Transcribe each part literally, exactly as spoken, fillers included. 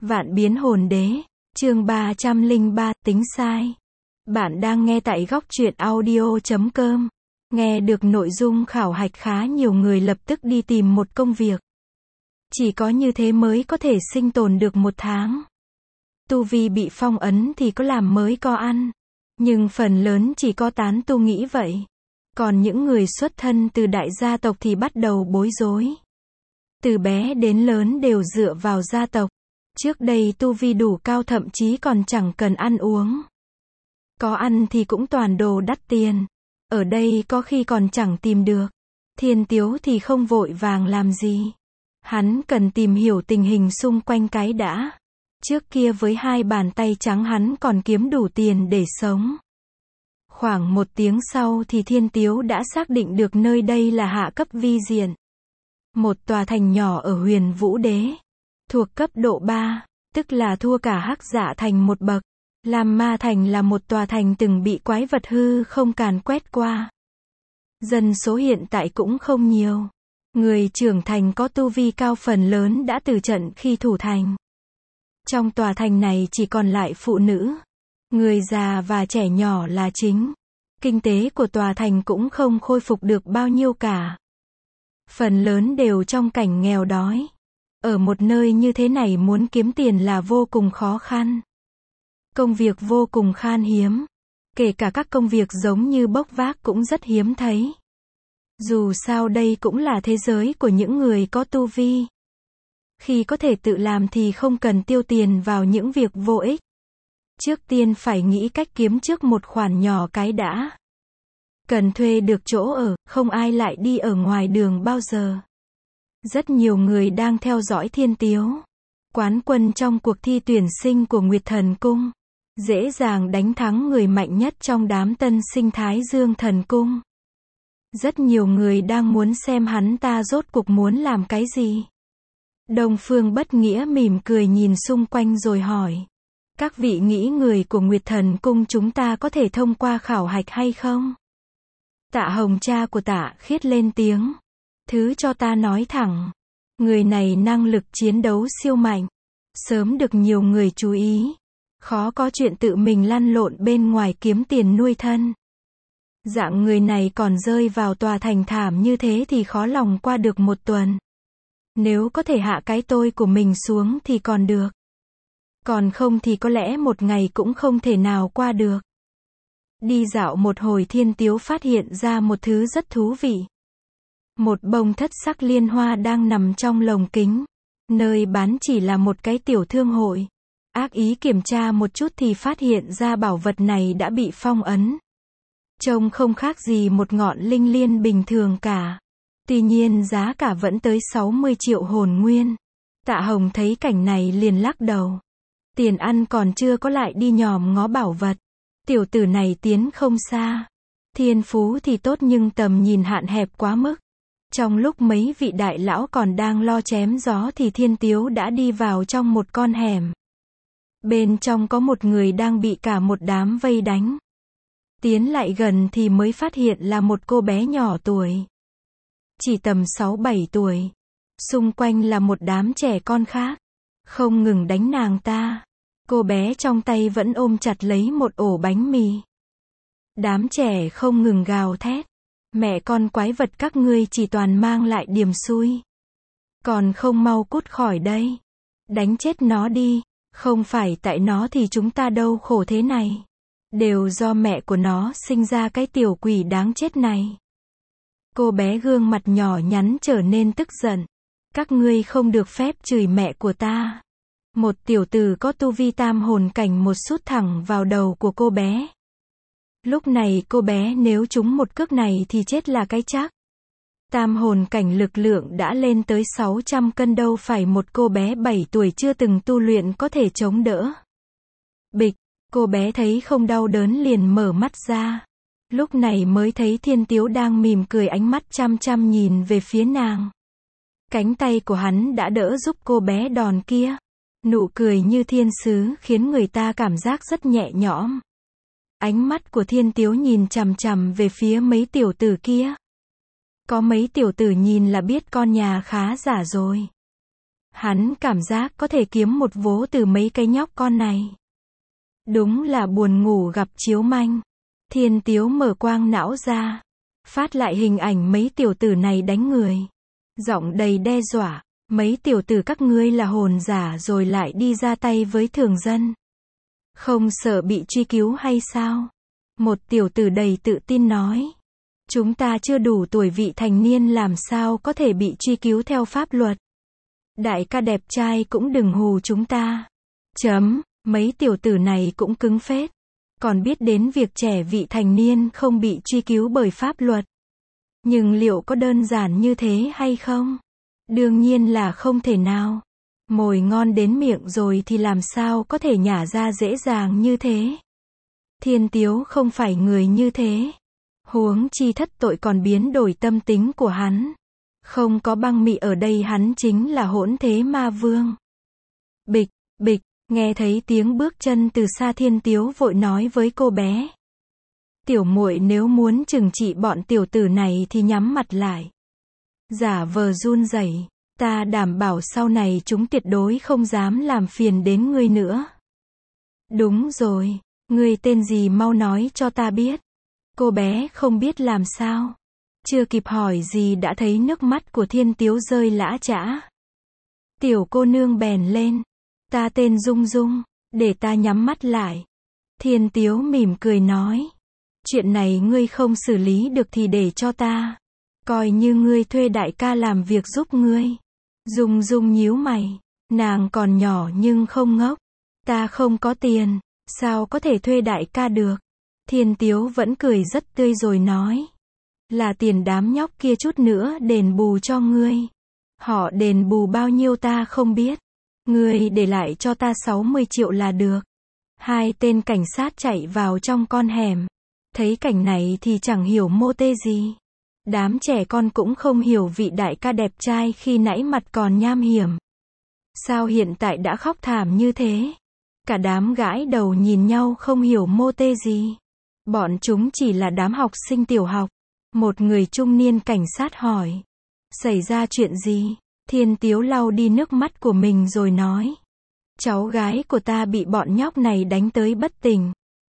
Vạn biến hồn đế, chương ba trăm lẻ ba, tính sai. Bạn đang nghe tại góc truyện audio chấm com. Nghe được nội dung khảo hạch khá nhiều người lập tức đi tìm một công việc. Chỉ có như thế mới có thể sinh tồn được một tháng. Tu vi bị phong ấn thì có làm mới có ăn. Nhưng phần lớn chỉ có tán tu nghĩ vậy. Còn những người xuất thân từ đại gia tộc thì bắt đầu bối rối. Từ bé đến lớn đều dựa vào gia tộc. Trước đây tu vi đủ cao thậm chí còn chẳng cần ăn uống. Có ăn thì cũng toàn đồ đắt tiền. Ở đây có khi còn chẳng tìm được. Thiên Tiếu thì không vội vàng làm gì. Hắn cần tìm hiểu tình hình xung quanh cái đã. Trước kia với hai bàn tay trắng hắn còn kiếm đủ tiền để sống. Khoảng một tiếng sau thì Thiên Tiếu đã xác định được nơi đây là hạ cấp vi diện. Một tòa thành nhỏ ở Huyền Vũ Đế. Thuộc cấp độ ba, tức là thua cả Hắc Dạ Thành một bậc. Lam Ma Thành là một tòa thành từng bị quái vật hư không càn quét qua. Dân số hiện tại cũng không nhiều. Người trưởng thành có tu vi cao phần lớn đã từ trận khi thủ thành. Trong tòa thành này chỉ còn lại phụ nữ, người già và trẻ nhỏ là chính. Kinh tế của tòa thành cũng không khôi phục được bao nhiêu cả. Phần lớn đều trong cảnh nghèo đói. Ở một nơi như thế này muốn kiếm tiền là vô cùng khó khăn. Công việc vô cùng khan hiếm. Kể cả các công việc giống như bốc vác cũng rất hiếm thấy. Dù sao đây cũng là thế giới của những người có tu vi. Khi có thể tự làm thì không cần tiêu tiền vào những việc vô ích. Trước tiên phải nghĩ cách kiếm trước một khoản nhỏ cái đã. Cần thuê được chỗ ở, không ai lại đi ở ngoài đường bao giờ. Rất nhiều người đang theo dõi Thiên Tiếu. Quán quân trong cuộc thi tuyển sinh của Nguyệt Thần Cung. Dễ dàng đánh thắng người mạnh nhất trong đám tân sinh Thái Dương Thần Cung. Rất nhiều người đang muốn xem hắn ta rốt cuộc muốn làm cái gì. Đông Phương Bất Nghĩa mỉm cười nhìn xung quanh rồi hỏi. Các vị nghĩ người của Nguyệt Thần Cung chúng ta có thể thông qua khảo hạch hay không? Tạ Hồng cha của Tạ Khiết lên tiếng. Thứ cho ta nói thẳng. Người này năng lực chiến đấu siêu mạnh. Sớm được nhiều người chú ý. Khó có chuyện tự mình lăn lộn bên ngoài kiếm tiền nuôi thân. Dạng người này còn rơi vào tòa thành thảm như thế thì khó lòng qua được một tuần. Nếu có thể hạ cái tôi của mình xuống thì còn được. Còn không thì có lẽ một ngày cũng không thể nào qua được. Đi dạo một hồi Thiên Tiếu phát hiện ra một thứ rất thú vị. Một bông thất sắc liên hoa đang nằm trong lồng kính. Nơi bán chỉ là một cái tiểu thương hội. Ác ý kiểm tra một chút thì phát hiện ra bảo vật này đã bị phong ấn. Trông không khác gì một ngọn linh liên bình thường cả. Tuy nhiên giá cả vẫn tới sáu mươi triệu hồn nguyên. Tạ Hồng thấy cảnh này liền lắc đầu. Tiền ăn còn chưa có lại đi nhòm ngó bảo vật. Tiểu tử này tiến không xa. Thiên phú thì tốt nhưng tầm nhìn hạn hẹp quá mức. Trong lúc mấy vị đại lão còn đang lo chém gió thì Thiên Tiếu đã đi vào trong một con hẻm. Bên trong có một người đang bị cả một đám vây đánh. Tiến lại gần thì mới phát hiện là một cô bé nhỏ tuổi. Chỉ tầm sáu bảy tuổi. Xung quanh là một đám trẻ con khác. Không ngừng đánh nàng ta. Cô bé trong tay vẫn ôm chặt lấy một ổ bánh mì. Đám trẻ không ngừng gào thét. Mẹ con quái vật các ngươi chỉ toàn mang lại điểm xui. Còn không mau cút khỏi đây. Đánh chết nó đi. Không phải tại nó thì chúng ta đâu khổ thế này. Đều do mẹ của nó sinh ra cái tiểu quỷ đáng chết này. Cô bé gương mặt nhỏ nhắn trở nên tức giận. Các ngươi không được phép chửi mẹ của ta. Một tiểu tử có tu vi tam hồn cảnh một sút thẳng vào đầu của cô bé. Lúc này cô bé nếu trúng một cước này thì chết là cái chắc. Tam hồn cảnh lực lượng đã lên tới sáu trăm cân đâu phải một cô bé bảy tuổi chưa từng tu luyện có thể chống đỡ. Bịch, cô bé thấy không đau đớn liền mở mắt ra. Lúc này mới thấy Thiên Tiếu đang mỉm cười ánh mắt chăm chăm nhìn về phía nàng. Cánh tay của hắn đã đỡ giúp cô bé đòn kia. Nụ cười như thiên sứ khiến người ta cảm giác rất nhẹ nhõm. Ánh mắt của Thiên Tiếu nhìn chằm chằm về phía mấy tiểu tử kia. Có mấy tiểu tử nhìn là biết con nhà khá giả rồi. Hắn cảm giác có thể kiếm một vố từ mấy cái nhóc con này. Đúng là buồn ngủ gặp chiếu manh. Thiên Tiếu mở quang não ra, phát lại hình ảnh mấy tiểu tử này đánh người. Giọng đầy đe dọa, mấy tiểu tử các ngươi là hồn giả rồi lại đi ra tay với thường dân. Không sợ bị truy cứu hay sao? Một tiểu tử đầy tự tin nói. Chúng ta chưa đủ tuổi vị thành niên làm sao có thể bị truy cứu theo pháp luật. Đại ca đẹp trai cũng đừng hù chúng ta. Chấm, mấy tiểu tử này cũng cứng phết. Còn biết đến việc trẻ vị thành niên không bị truy cứu bởi pháp luật. Nhưng liệu có đơn giản như thế hay không? Đương nhiên là không thể nào. Mồi ngon đến miệng rồi thì làm sao có thể nhả ra dễ dàng như thế. Thiên Tiếu không phải người như thế. Huống chi thất tội còn biến đổi tâm tính của hắn. Không có băng mị ở đây hắn chính là hỗn thế ma vương. Bịch, bịch, nghe thấy tiếng bước chân từ xa Thiên Tiếu vội nói với cô bé. Tiểu muội nếu muốn trừng trị bọn tiểu tử này thì nhắm mặt lại. Giả vờ run rẩy, ta đảm bảo sau này chúng tuyệt đối không dám làm phiền đến ngươi nữa. Đúng rồi, ngươi tên gì mau nói cho ta biết. Cô bé không biết làm sao. Chưa kịp hỏi gì đã thấy nước mắt của Thiên Tiếu rơi lã chã. Tiểu cô nương bèn lên. Ta tên Dung Dung, để ta nhắm mắt lại. Thiên Tiếu mỉm cười nói. Chuyện này ngươi không xử lý được thì để cho ta. Coi như ngươi thuê đại ca làm việc giúp ngươi. Dung Dung nhíu mày. Nàng còn nhỏ nhưng không ngốc. Ta không có tiền, sao có thể thuê đại ca được. Thiên Tiếu vẫn cười rất tươi rồi nói. Là tiền đám nhóc kia chút nữa đền bù cho ngươi. Họ đền bù bao nhiêu ta không biết. Ngươi để lại cho ta sáu mươi triệu là được. Hai tên cảnh sát chạy vào trong con hẻm. Thấy cảnh này thì chẳng hiểu mô tê gì. Đám trẻ con cũng không hiểu vị đại ca đẹp trai khi nãy mặt còn nham hiểm. Sao hiện tại đã khóc thảm như thế? Cả đám gãi đầu nhìn nhau không hiểu mô tê gì. Bọn chúng chỉ là đám học sinh tiểu học. Một người trung niên cảnh sát hỏi. Xảy ra chuyện gì? Thiên Tiếu lau đi nước mắt của mình rồi nói. Cháu gái của ta bị bọn nhóc này đánh tới bất tỉnh.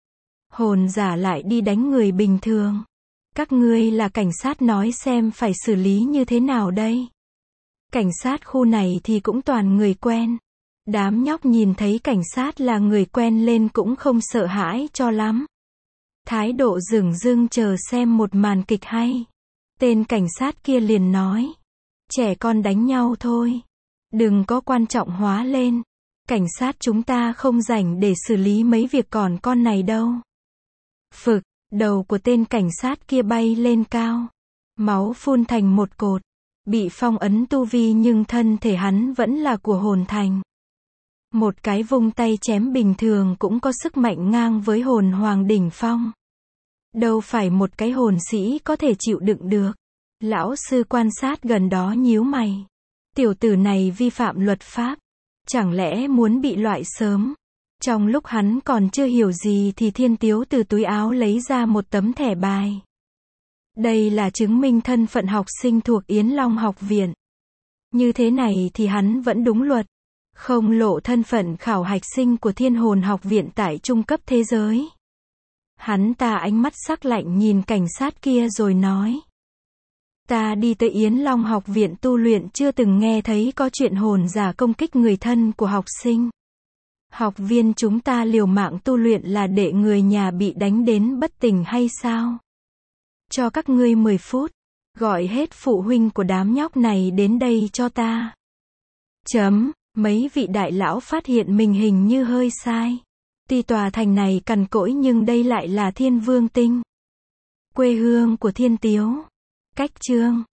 Hồn giả lại đi đánh người bình thường. Các ngươi là cảnh sát nói xem phải xử lý như thế nào đây? Cảnh sát khu này thì cũng toàn người quen. Đám nhóc nhìn thấy cảnh sát là người quen lên cũng không sợ hãi cho lắm. Thái độ dửng dưng chờ xem một màn kịch hay. Tên cảnh sát kia liền nói. Trẻ con đánh nhau thôi. Đừng có quan trọng hóa lên. Cảnh sát chúng ta không rảnh để xử lý mấy việc còn con này đâu. Phực, đầu của tên cảnh sát kia bay lên cao. Máu phun thành một cột. Bị phong ấn tu vi nhưng thân thể hắn vẫn là của hồn thành. Một cái vung tay chém bình thường cũng có sức mạnh ngang với hồn hoàng đỉnh phong. Đâu phải một cái hồn sĩ có thể chịu đựng được. Lão sư quan sát gần đó nhíu mày. Tiểu tử này vi phạm luật pháp. Chẳng lẽ muốn bị loại sớm? Trong lúc hắn còn chưa hiểu gì thì Thiên Tiếu từ túi áo lấy ra một tấm thẻ bài. Đây là chứng minh thân phận học sinh thuộc Yến Long học viện. Như thế này thì hắn vẫn đúng luật. Không lộ thân phận khảo hạch sinh của Thiên Hồn học viện tại trung cấp thế giới. Hắn ta ánh mắt sắc lạnh nhìn cảnh sát kia rồi nói. Ta đi tới Yến Long học viện tu luyện chưa từng nghe thấy có chuyện hồn giả công kích người thân của học sinh. Học viên chúng ta liều mạng tu luyện là để người nhà bị đánh đến bất tỉnh hay sao? Cho các ngươi mười phút. Gọi hết phụ huynh của đám nhóc này đến đây cho ta. Chấm, mấy vị đại lão phát hiện mình hình như hơi sai. Tuy tòa thành này cằn cỗi nhưng đây lại là Thiên Vương Tinh. Quê hương của Thiên Tiếu. Cách chương